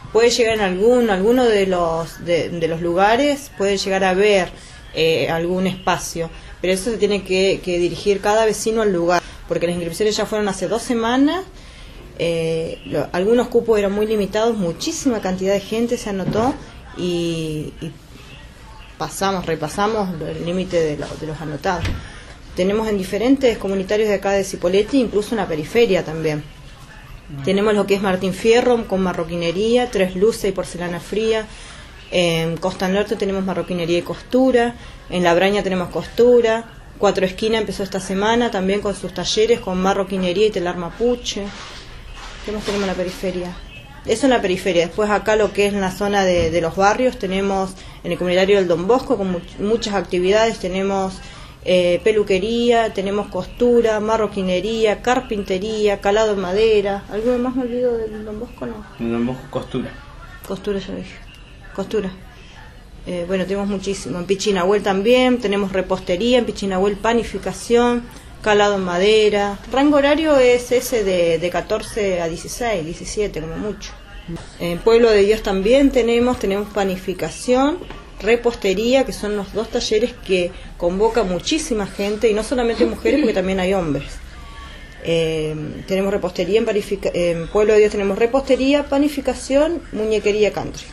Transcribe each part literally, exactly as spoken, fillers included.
puede llegar en algún alguno de los de, de los lugares, puede llegar a ver eh, algún espacio, pero eso se tiene que, que dirigir cada vecino al lugar, porque las inscripciones ya fueron hace dos semanas. Eh, lo, algunos cupos eran muy limitados, muchísima cantidad de gente se anotó y, y pasamos, repasamos el límite de, lo, de los anotados. Tenemos en diferentes comunitarios de acá de Cipolletti, incluso una periferia también. Mm. Tenemos lo que es Martín Fierro con marroquinería, Tres Luces y porcelana fría. En Costa Norte tenemos marroquinería y costura. En La Braña tenemos costura. Cuatro Esquinas empezó esta semana también con sus talleres con marroquinería y telar mapuche. ¿Qué más tenemos en la periferia? Eso en la periferia. Después acá lo que es en la zona de, de los barrios, tenemos en el comunitario del Don Bosco con much, muchas actividades. Tenemos eh, peluquería, tenemos costura, marroquinería, carpintería, calado en madera. ¿Algo más me olvido del Don Bosco? No. En Don Bosco costura. Costura ya dije. Costura. Eh, bueno, tenemos muchísimo. En Pichinahuel también, tenemos repostería, en Pichinahuel panificación, calado en madera. Rango horario es ese de, de catorce a dieciséis, diecisiete como mucho. En Pueblo de Dios también tenemos, tenemos panificación, repostería, que son los dos talleres que convoca muchísima gente, y no solamente mujeres, porque también hay hombres. Eh, tenemos repostería, en, en Pueblo de Dios tenemos repostería, panificación, muñequería country.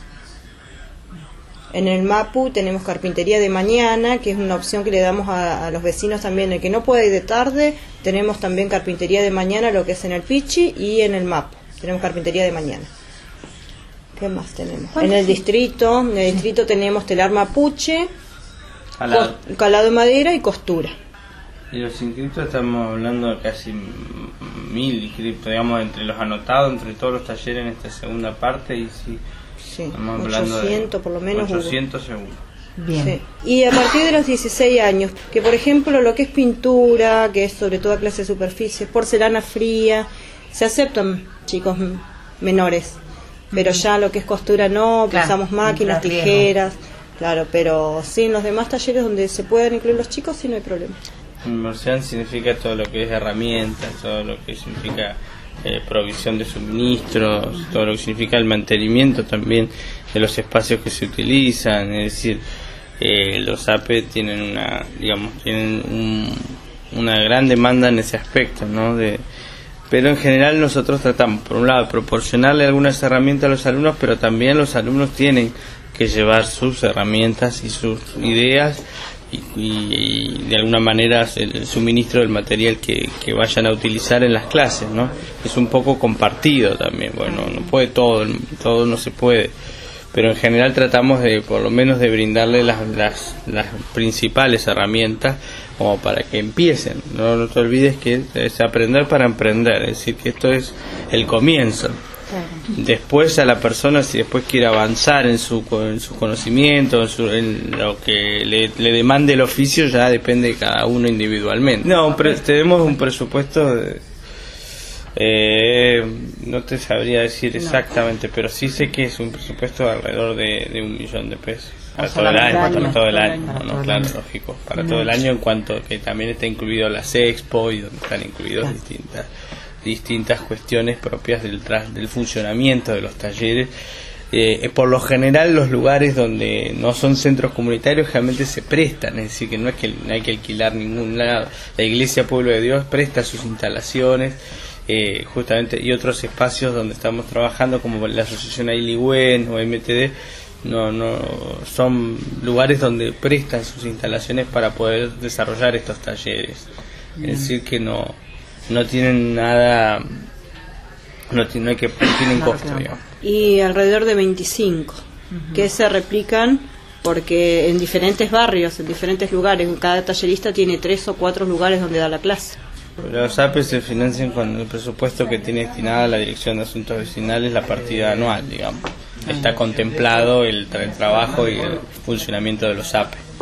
En el Mapu tenemos carpintería de mañana, que es una opción que le damos a, a los vecinos también. El que no puede ir de tarde, tenemos también carpintería de mañana, lo que es en el Pichi, y en el Mapu tenemos carpintería de mañana. ¿Qué más tenemos? En el distrito, en el distrito tenemos telar mapuche, calado, calado de madera y costura. Y los inscriptos estamos hablando de casi mil inscriptos, digamos, entre los anotados, entre todos los talleres en esta segunda parte, y sí. Sí, ochocientos por lo menos ochocientos seguro. Bien. Sí. Y a partir de los dieciséis años, que por ejemplo lo que es pintura, que es sobre todo clase de superficie, porcelana fría, se aceptan chicos menores, pero mm. ya lo que es costura no, claro, usamos máquinas, tijeras, claro, pero sí en los demás talleres donde se puedan incluir los chicos sí no hay problema. Inmersión significa todo lo que es herramientas, todo lo que significa Eh, provisión de suministros, uh-huh. todo lo que significa el mantenimiento también de los espacios que se utilizan, es decir, eh, los A P E tienen una, digamos, tienen un, una gran demanda en ese aspecto, ¿no? De, pero en general nosotros tratamos, por un lado, proporcionarle algunas herramientas a los alumnos, pero también los alumnos tienen que llevar sus herramientas y sus ideas y, y, y de alguna manera el suministro del material que, que vayan a utilizar en las clases, ¿no? Es un poco compartido también, bueno, no puede todo, todo no se puede, pero en general tratamos de, por lo menos, de brindarle las, las, las principales herramientas como para que empiecen. No, no te olvides que es aprender para emprender, es decir, que esto es el comienzo. Después a la persona, si después quiere avanzar en su en su conocimiento, en, su, en lo que le, le demande el oficio, ya depende de cada uno individualmente. No, pero tenemos un presupuesto de, eh, no te sabría decir exactamente, pero sí sé que es un presupuesto de alrededor de, de un millón de pesos para todo el año, para todo el año, no, no, claro, lógico, para todo el año, en cuanto que también está incluido las expo y donde están incluidos distintas distintas cuestiones propias del, del funcionamiento de los talleres. Eh, por lo general los lugares donde no son centros comunitarios realmente se prestan, es decir, que no es que no hay que alquilar ningún lado. La Iglesia Pueblo de Dios presta sus instalaciones, eh, justamente, y otros espacios donde estamos trabajando, como la Asociación Ailigüen o M T D, no, no son lugares donde prestan sus instalaciones para poder desarrollar estos talleres. Es decir, que no no tienen nada, no, no hay que no tienen costo, digamos. Y alrededor de veinticinco uh-huh. que se replican porque en diferentes barrios, en diferentes lugares, cada tallerista tiene tres o cuatro lugares donde da la clase. Los A P E se financian con el presupuesto que tiene destinada la Dirección de Asuntos Vecinales, la partida anual, digamos. Está contemplado el, tra- el trabajo y el funcionamiento de los A P E.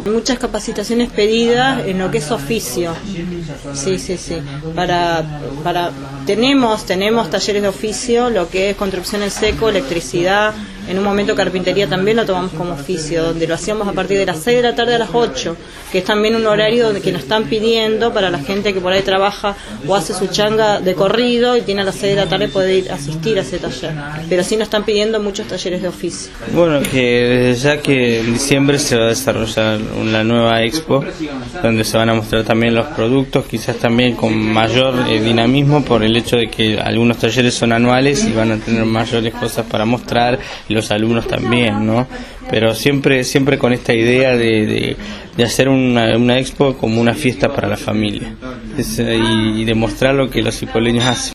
Muchas capacitaciones pedidas en lo que es oficio. Sí, sí, sí. Para, para, tenemos, tenemos talleres de oficio, lo que es construcción en seco, electricidad, en un momento carpintería también lo tomamos como oficio, donde lo hacíamos a partir de las seis de la tarde a las ocho, que es también un horario donde, que nos están pidiendo para la gente que por ahí trabaja o hace su changa de corrido y tiene a las seis de la tarde poder ir a asistir a ese taller. Pero sí nos están pidiendo muchos talleres de oficio. Bueno, que ya que en diciembre se va a desarrollar una nueva expo donde se van a mostrar también los productos, quizás también con mayor eh, dinamismo por el hecho de que algunos talleres son anuales y van a tener mayores cosas para mostrar, y los alumnos también, ¿no? Pero siempre siempre con esta idea de, de, de hacer una, una expo como una fiesta para la familia, es, y, y demostrar lo que los hipoleños hacen.